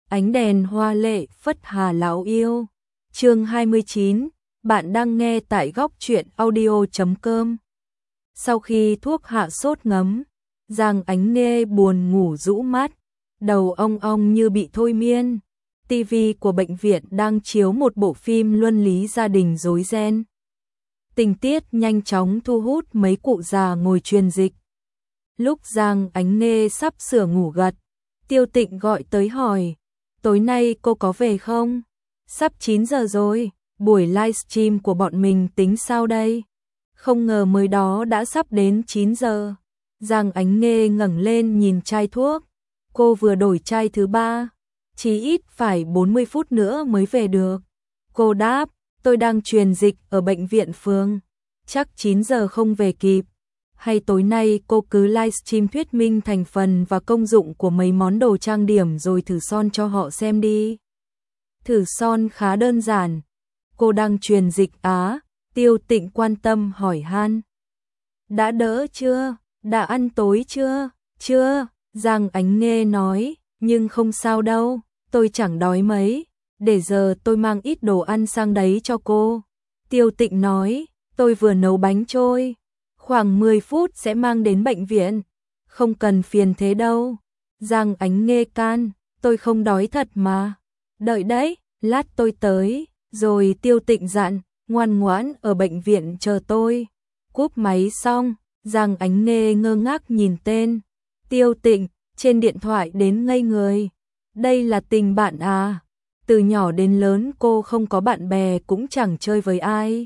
Ánh đèn hoa lệ phất hà lão yêu. Chương 29, bạn đang nghe tại góc truyện audio.com. Sau khi thuốc hạ sốt ngấm, Giang Ánh Nghê buồn ngủ rũ mắt, đầu ong ong như bị thôi miên. TV của bệnh viện đang chiếu một bộ phim luân lý gia đình rối ren. Tình tiết nhanh chóng thu hút mấy cụ già ngồi truyền dịch. Lúc Giang Ánh Nghê sắp sửa ngủ gật, Tiêu Tịnh gọi tới hỏi, tối nay cô có về không? Sắp 9 giờ rồi, buổi livestream của bọn mình tính sao đây? Không ngờ mới đó đã sắp đến 9 giờ. Giang Ánh Nghê ngẩng lên nhìn chai thuốc, cô vừa đổi chai thứ 3, chỉ ít phải 40 phút nữa mới về được. Cô đáp, tôi đang truyền dịch ở bệnh viện phường, chắc 9 giờ không về kịp. Hay tối nay cô cứ livestream thuyết minh thành phần và công dụng của mấy món đồ trang điểm rồi thử son cho họ xem đi. Thử son khá đơn giản. Cô đang truyền dịch á? Tiêu Tịnh quan tâm hỏi han. Đã đỡ chưa? Đã ăn tối chưa? Chưa, Giang Ánh Nghê nói, nhưng không sao đâu, tôi chẳng đói mấy, để giờ tôi mang ít đồ ăn sang đấy cho cô. Tiêu Tịnh nói, tôi vừa nấu bánh trôi, khoảng 10 phút sẽ mang đến bệnh viện, không cần phiền thế đâu. Giang Ánh Nghê can, tôi không đói thật mà. Đợi đấy, lát tôi tới. Rồi Tiêu Tịnh dặn, ngoan ngoãn ở bệnh viện chờ tôi. Cúp máy xong, Giang Ánh Nghê ngơ ngác nhìn tên Tiêu Tịnh trên điện thoại đến ngây người. Đây là tình bạn à? Từ nhỏ đến lớn cô không có bạn bè cũng chẳng chơi với ai.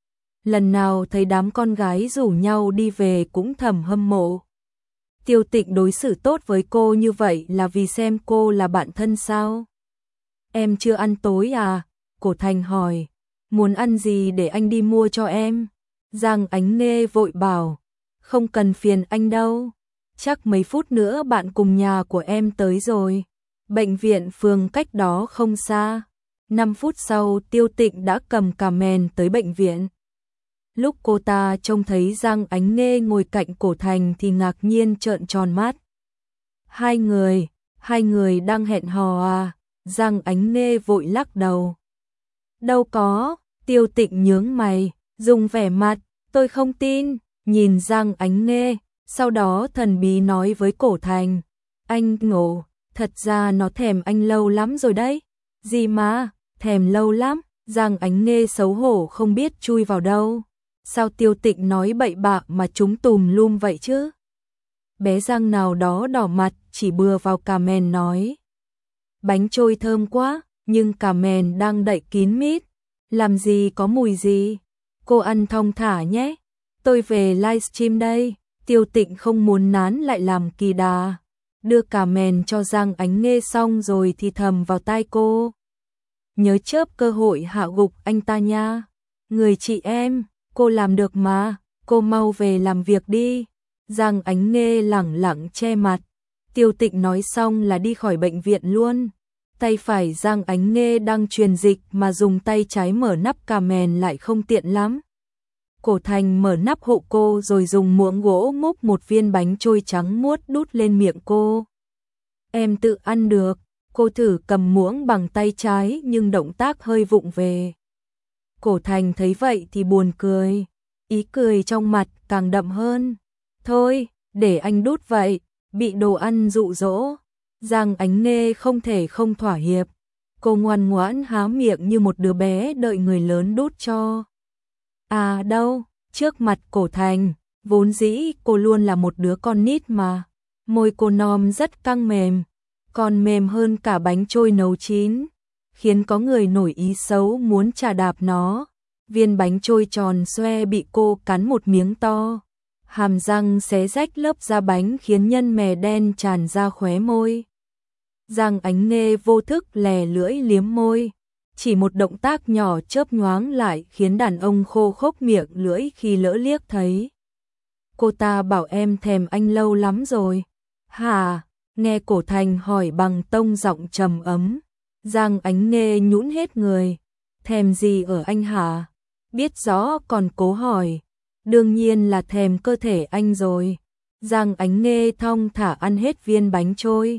Lần nào thấy đám con gái rủ nhau đi về cũng thầm hâm mộ. Tiêu Tịnh đối xử tốt với cô như vậy là vì xem cô là bạn thân sao? Em chưa ăn tối à? Cổ Thành hỏi. Muốn ăn gì để anh đi mua cho em? Giang Ánh Nghê vội bảo. Không cần phiền anh đâu. Chắc mấy phút nữa bạn cùng nhà của em tới rồi. Bệnh viện phường cách đó không xa. 5 phút sau Tiêu Tịnh đã cầm cà mền tới bệnh viện. Lúc cô ta trông thấy Giang Ánh Nghê ngồi cạnh Cổ Thành thì ngạc nhiên trợn tròn mắt. Hai người đang hẹn hò à? Giang Ánh Nghê vội lắc đầu. Đâu có, Tiêu Tịnh nhướng mày, dùng vẻ mặt, tôi không tin, nhìn Giang Ánh Nghê, sau đó thần bí nói với Cổ Thành. Anh ngộ, thật ra nó thèm anh lâu lắm rồi đấy. Gì mà, thèm lâu lắm, Giang Ánh Nghê xấu hổ không biết chui vào đâu. Sao Tiêu Tịnh nói bậy bạ mà chúng tùm lum vậy chứ? Bé Giang nào đó đỏ mặt chỉ bừa vào cà mền nói. Bánh trôi thơm quá, nhưng cà mền đang đậy kín mít. Làm gì có mùi gì? Cô ăn thong thả nhé. Tôi về livestream đây. Tiêu Tịnh không muốn nán lại làm kỳ đà. Đưa cà mền cho Giang Ánh Nghê xong rồi thì thầm vào tai cô. Nhớ chớp cơ hội hạ gục anh ta nha. Người chị em, cô làm được mà. Cô mau về làm việc đi. Giang Ánh Nghê lẳng lặng che mặt. Tiêu Tịnh nói xong là đi khỏi bệnh viện luôn. Tay phải Giang Ánh Nghê đang truyền dịch mà dùng tay trái mở nắp cà mền lại không tiện lắm. Cổ Thành mở nắp hộ cô rồi dùng muỗng gỗ múc một viên bánh trôi trắng muốt đút lên miệng cô. Em tự ăn được. Cô thử cầm muỗng bằng tay trái nhưng động tác hơi vụng về. Cổ Thành thấy vậy thì buồn cười. Ý cười trong mặt càng đậm hơn. Thôi, để anh đút vậy. Bị đồ ăn dụ dỗ. Giang Ánh Nghê không thể không thỏa hiệp. Cô ngoan ngoãn há miệng như một đứa bé đợi người lớn đút cho. À đâu, trước mặt Cổ Thành, vốn dĩ cô luôn là một đứa con nít mà. Môi cô non rất căng mềm, còn mềm hơn cả bánh trôi nấu chín, khiến có người nổi ý xấu muốn chà đạp nó. Viên bánh trôi tròn xoe bị cô cắn một miếng to. Hàm răng xé rách lớp da bánh khiến nhân mè đen tràn ra khóe môi. Giang Ánh Nghê vô thức lè lưỡi liếm môi. Chỉ một động tác nhỏ chớp nhoáng lại khiến đàn ông khô khốc miệng lưỡi khi lỡ liếc thấy. Cô ta bảo em thèm anh lâu lắm rồi. Hả? Nghe Cổ Thành hỏi bằng tông giọng trầm ấm. Giang Ánh Nghê nhũn hết người. Thèm gì ở anh hả? Biết rõ còn cố hỏi. Đương nhiên là thèm cơ thể anh rồi. Giang Ánh Nghê thong thả ăn hết viên bánh trôi.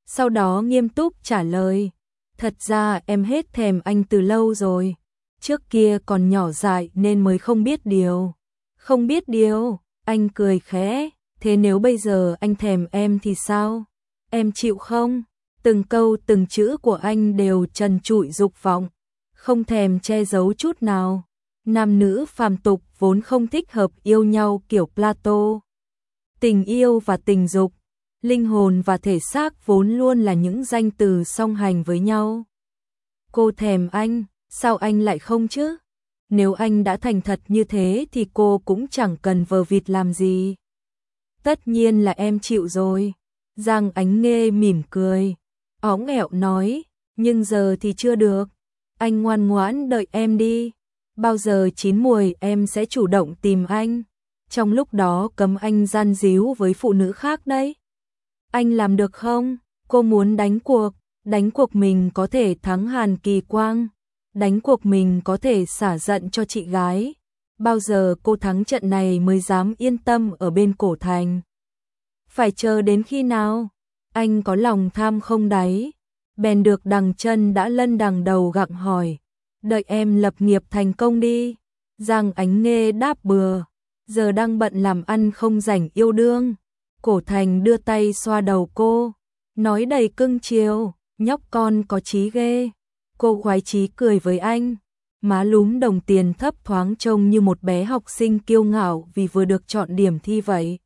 sau đó nghiêm túc trả lời. Thật ra em hết thèm anh từ lâu rồi. Trước kia còn nhỏ dại nên mới không biết điều. Không biết điều, anh cười khẽ. Thế nếu bây giờ anh thèm em thì sao? Em chịu không? Từng câu từng chữ của anh đều trần trụi dục vọng, không thèm che giấu chút nào. Nam nữ phàm tục vốn không thích hợp yêu nhau kiểu Plato. Tình yêu và tình dục, linh hồn và thể xác vốn luôn là những danh từ song hành với nhau. Cô thèm anh, sao anh lại không chứ? Nếu anh đã thành thật như thế thì cô cũng chẳng cần vờ vịt làm gì. Tất nhiên là em chịu rồi. Giang Ánh Nghê mỉm cười, óng ẹo nói, nhưng giờ thì chưa được. Anh ngoan ngoãn đợi em đi. Bao giờ chín muồi em sẽ chủ động tìm anh. Trong lúc đó cấm anh gian díu với phụ nữ khác đấy. Anh làm được không? Cô muốn đánh cuộc mình có thể thắng Hàn Kỳ Quang, đánh cuộc mình có thể xả giận cho chị gái. Bao giờ cô thắng trận này mới dám yên tâm ở bên Cổ Thành. Phải chờ đến khi nào? Anh có lòng tham không đáy. Bèn được đằng chân đã lân đằng đầu gặng hỏi. Đợi em lập nghiệp thành công đi. Giang Ánh Nghê đáp bừa. Giờ đang bận làm ăn không rảnh yêu đương. Cổ Thành đưa tay xoa đầu cô, nói đầy cưng chiều, nhóc con có chí ghê. Cô khoái chí cười với anh, má lúm đồng tiền thấp thoáng trông như một bé học sinh kiêu ngạo vì vừa được chọn điểm thi vậy.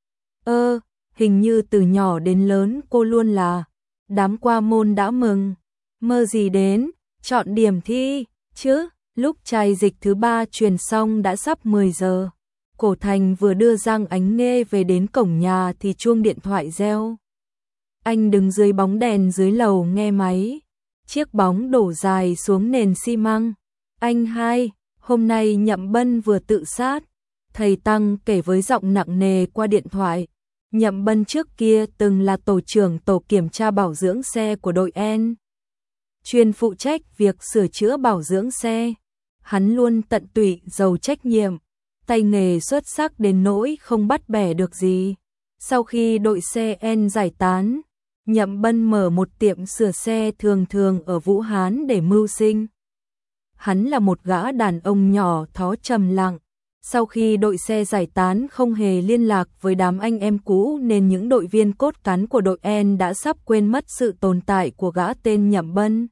Hình như từ nhỏ đến lớn cô luôn là đám qua môn đã mừng, mơ gì đến chọn điểm thi chứ. Lúc chai dịch thứ 3 truyền xong đã sắp 10 giờ. Cổ Thành vừa đưa Giang Ánh Nghê về đến cổng nhà thì chuông điện thoại reo. Anh đứng dưới bóng đèn dưới lầu nghe máy. Chiếc bóng đổ dài xuống nền xi măng. Anh hai, hôm nay Nhậm Bân vừa tự sát. Thầy Tăng kể với giọng nặng nề qua điện thoại. Nhậm Bân trước kia từng là tổ trưởng tổ kiểm tra bảo dưỡng xe của đội N, chuyên phụ trách việc sửa chữa bảo dưỡng xe. Hắn luôn tận tụy, giàu trách nhiệm, tay nghề xuất sắc đến nỗi không bắt bẻ được gì. Sau khi đội xe N giải tán, Nhậm Bân mở một tiệm sửa xe thường thường ở Vũ Hán để mưu sinh. Hắn là một gã đàn ông nhỏ thó trầm lặng. Sau khi đội xe giải tán không hề liên lạc với đám anh em cũ nên những đội viên cốt cán của đội N đã sắp quên mất sự tồn tại của gã tên Nhậm Bân.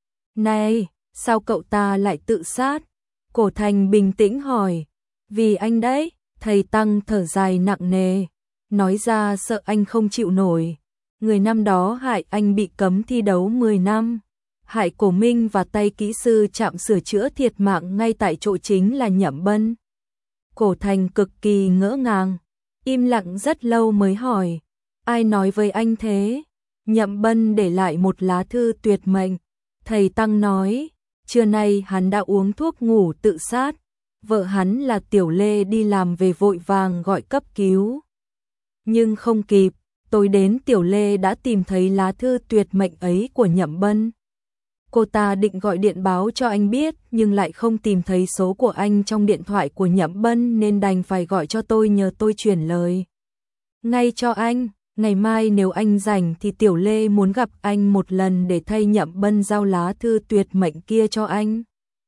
Này, sao cậu ta lại tự sát? Cổ Thành bình tĩnh hỏi. Vì anh đấy, thầy Tăng thở dài nặng nề, nói ra sợ anh không chịu nổi. Người năm đó hại anh bị cấm thi đấu 10 năm, hại Cổ Minh và tay kỹ sư trạm sửa chữa thiệt mạng ngay tại chỗ chính là Nhậm Bân. Cổ Thành cực kỳ ngỡ ngàng, im lặng rất lâu mới hỏi, ai nói với anh thế? Nhậm Bân để lại một lá thư tuyệt mệnh. Thầy Tăng nói, trưa nay hắn đã uống thuốc ngủ tự sát. Vợ hắn là Tiểu Lê đi làm về vội vàng gọi cấp cứu. Nhưng không kịp, tối đến Tiểu Lê đã tìm thấy lá thư tuyệt mệnh ấy của Nhậm Bân. Cô ta định gọi điện báo cho anh biết nhưng lại không tìm thấy số của anh trong điện thoại của Nhậm Bân nên đành phải gọi cho tôi nhờ tôi chuyển lời ngay cho anh. Ngày mai nếu anh rảnh thì Tiểu Lê muốn gặp anh một lần để thay Nhậm Bân giao lá thư tuyệt mệnh kia cho anh.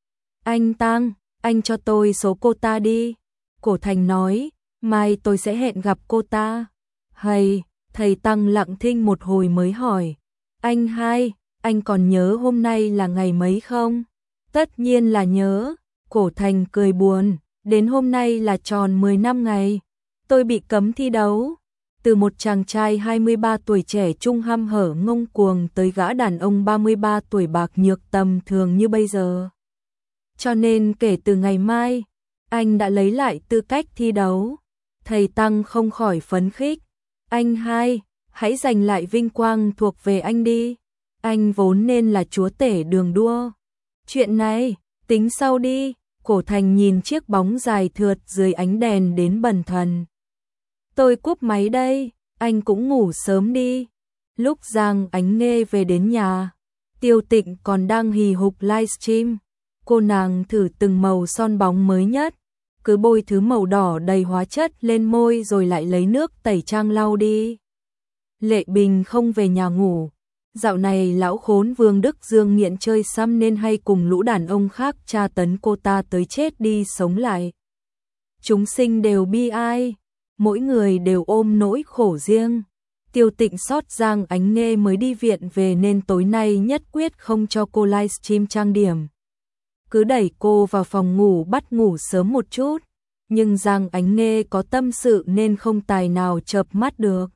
Anh Tăng, anh cho tôi số cô ta đi. Cổ Thành nói, mai tôi sẽ hẹn gặp cô ta. Hay, thầy Tăng lặng thinh một hồi mới hỏi. Anh hai, anh còn nhớ hôm nay là ngày mấy không? Tất nhiên là nhớ. Cổ Thành cười buồn, đến hôm nay là tròn 10 năm ngày. Tôi bị cấm thi đấu. Từ một chàng trai 23 tuổi trẻ trung hăm hở ngông cuồng tới gã đàn ông 33 tuổi bạc nhược tầm thường như bây giờ. Cho nên kể từ ngày mai, anh đã lấy lại tư cách thi đấu. Thầy Tăng không khỏi phấn khích. Anh hai, hãy giành lại vinh quang thuộc về anh đi. Anh vốn nên là chúa tể đường đua. Chuyện này, tính sau đi. Cổ Thành nhìn chiếc bóng dài thượt dưới ánh đèn đến bần thần. Tôi cúp máy đây, anh cũng ngủ sớm đi. Lúc Giang Ánh Nghê về đến nhà, Tiêu Tịnh còn đang hì hục livestream. Cô nàng thử từng màu son bóng mới nhất, cứ bôi thứ màu đỏ đầy hóa chất lên môi rồi lại lấy nước tẩy trang lau đi. Lệ Bình không về nhà ngủ, Dạo này lão khốn Vương Đức Dương nghiện chơi xăm nên hay cùng lũ đàn ông khác tra tấn cô ta tới chết đi sống lại. Chúng sinh đều bi ai, mỗi người đều ôm nỗi khổ riêng. Tiêu Tịnh sót Giang Ánh Nghê mới đi viện về nên tối nay nhất quyết không cho cô livestream trang điểm. Cứ đẩy cô vào phòng ngủ bắt ngủ sớm một chút, nhưng Giang Ánh Nghê có tâm sự nên không tài nào chợp mắt được.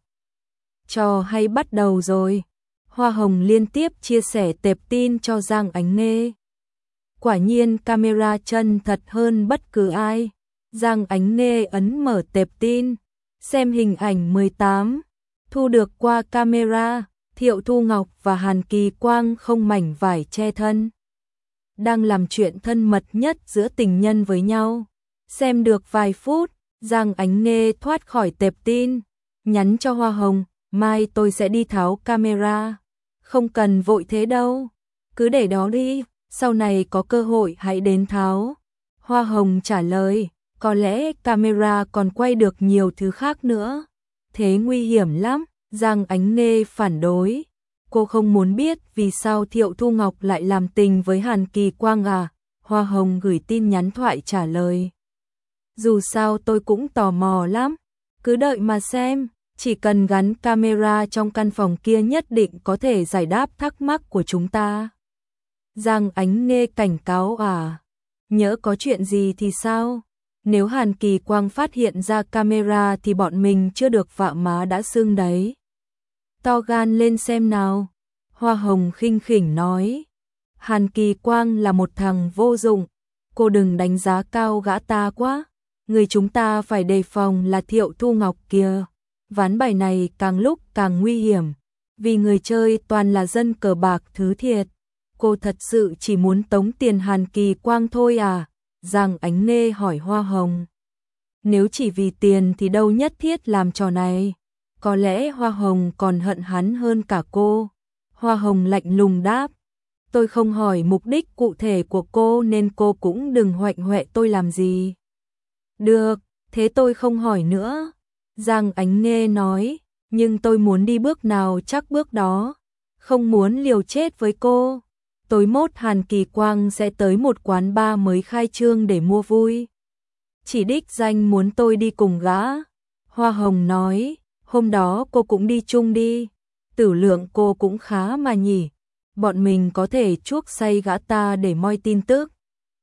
Trò hay bắt đầu rồi. Hoa Hồng liên tiếp chia sẻ tệp tin cho Giang Ánh Nghê. Quả nhiên camera chân thật hơn bất cứ ai. Giang Ánh Nghê ấn mở tệp tin, xem hình ảnh 18, thu được qua camera, Thiệu Thu Ngọc và Hàn Kỳ Quang không mảnh vải che thân. Đang làm chuyện thân mật nhất giữa tình nhân với nhau. Xem được vài phút, Giang Ánh Nghê thoát khỏi tệp tin, nhắn cho Hoa Hồng, mai tôi sẽ đi tháo camera. Không cần vội thế đâu, cứ để đó đi, sau này có cơ hội hãy đến tháo. Hoa Hồng trả lời, có lẽ camera còn quay được nhiều thứ khác nữa. Thế nguy hiểm lắm, Giang Ánh Nghê phản đối. Cô không muốn biết vì sao Thiệu Thu Ngọc lại làm tình với Hàn Kỳ Quang à? Hoa Hồng gửi tin nhắn thoại trả lời. Dù sao tôi cũng tò mò lắm, cứ đợi mà xem. Chỉ cần gắn camera trong căn phòng kia nhất định có thể giải đáp thắc mắc của chúng ta. Giang Ánh Nghê cảnh cáo à? Nhỡ có chuyện gì thì sao? Nếu Hàn Kỳ Quang phát hiện ra camera thì bọn mình chưa được vạ má đã sưng đấy. To gan lên xem nào. Hoa Hồng khinh khỉnh nói. Hàn Kỳ Quang là một thằng vô dụng. Cô đừng đánh giá cao gã ta quá. Người chúng ta phải đề phòng là Thiệu Thu Ngọc kìa. Ván bài này càng lúc càng nguy hiểm. Vì người chơi toàn là dân cờ bạc thứ thiệt. Cô thật sự chỉ muốn tống tiền Hàn Kỳ Quang thôi à? Giang Ánh Nghê hỏi Hoa Hồng. Nếu chỉ vì tiền thì đâu nhất thiết làm trò này. Có lẽ Hoa Hồng còn hận hắn hơn cả cô. Hoa Hồng lạnh lùng đáp. Tôi không hỏi mục đích cụ thể của cô nên cô cũng đừng hoạnh hoẹ tôi làm gì. Được, thế tôi không hỏi nữa. Giang Ánh Nghê nói, nhưng tôi muốn đi bước nào chắc bước đó. Không muốn liều chết với cô. Tối mốt Hàn Kỳ Quang sẽ tới một quán bar mới khai trương để mua vui. Chỉ đích danh muốn tôi đi cùng gã. Hoa Hồng nói, hôm đó cô cũng đi chung đi. Tử lượng cô cũng khá mà nhỉ. Bọn mình có thể chuốc say gã ta để moi tin tức.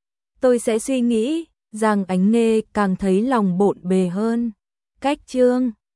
Tôi sẽ suy nghĩ. Giang Ánh Nghê càng thấy lòng bộn bề hơn. Cách chương